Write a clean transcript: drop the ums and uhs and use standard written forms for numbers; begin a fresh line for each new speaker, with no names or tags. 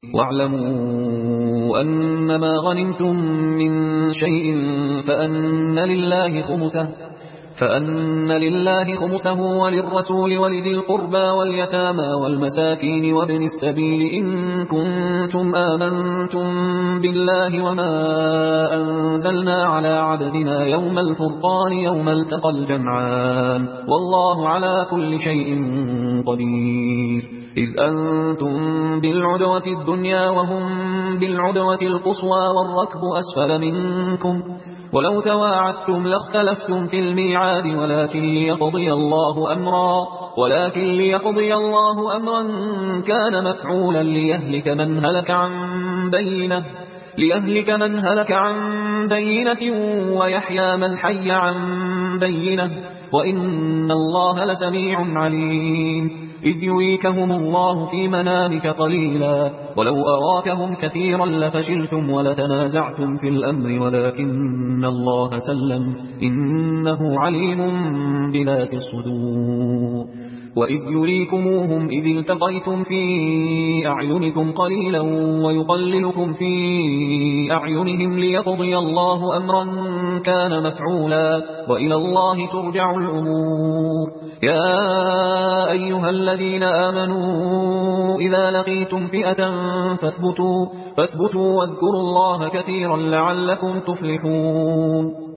واعلموا أنما غنمتم من شيء فأن لله خمسه وللرسول ولذي القربى واليتامى والمساكين وابن السبيل إن كنتم آمنتم بالله وما أنزلنا على عبدنا يوم الفرقان يوم التقى الجمعان والله على كل شيء قدير. إذ أنتم بالعدوة الدنيا وهم بالعدوة القصوى والركب أسفل منكم ولو تواعدتم لاختلفتم في الميعاد ولكن ليقضي الله أمرا كان مفعولا ليهلك من هلك عن بينة ويحيى من حي عن بينة وإن الله لسميع عليم. إذ يريكهم الله في منامك قليلا ولو أراكهم كثيرا لفشلتم ولتنازعتم في الأمر ولكن الله سلم إنه عليم بذات الصدور. وإذ يريكموهم إذ التقيتم في أعينكم قليلا ويقللكم في أعينهم ليقضي الله أمرا كان مفعولا وإلى الله ترجع الأمور. يا أيها الذين آمنوا إذا لقيتم فئة فاثبتوا واذكروا الله كثيرا لعلكم تفلحون.